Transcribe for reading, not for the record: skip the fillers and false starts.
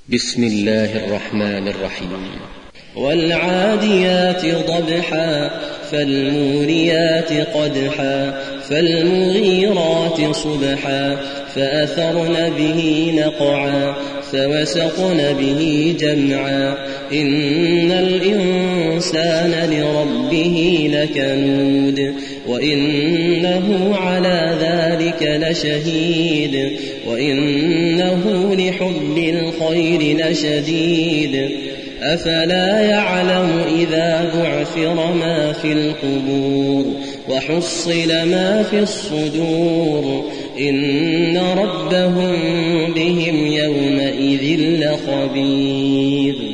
بسم الله الرحمن الرحيم. والعاديات ضبحا فالموريات قدحا فالمغيرات صبحا فأثرن به نقعا فوسطن به جمعا إن الإنسان لربه لكنود وإنه على ذلك لشهيد وإنه لحب الخير لشديد أفلا يعلم إذا بعثر ما في القبور وحصل ما في الصدور إن ربهم بهم يومئذ لخبير.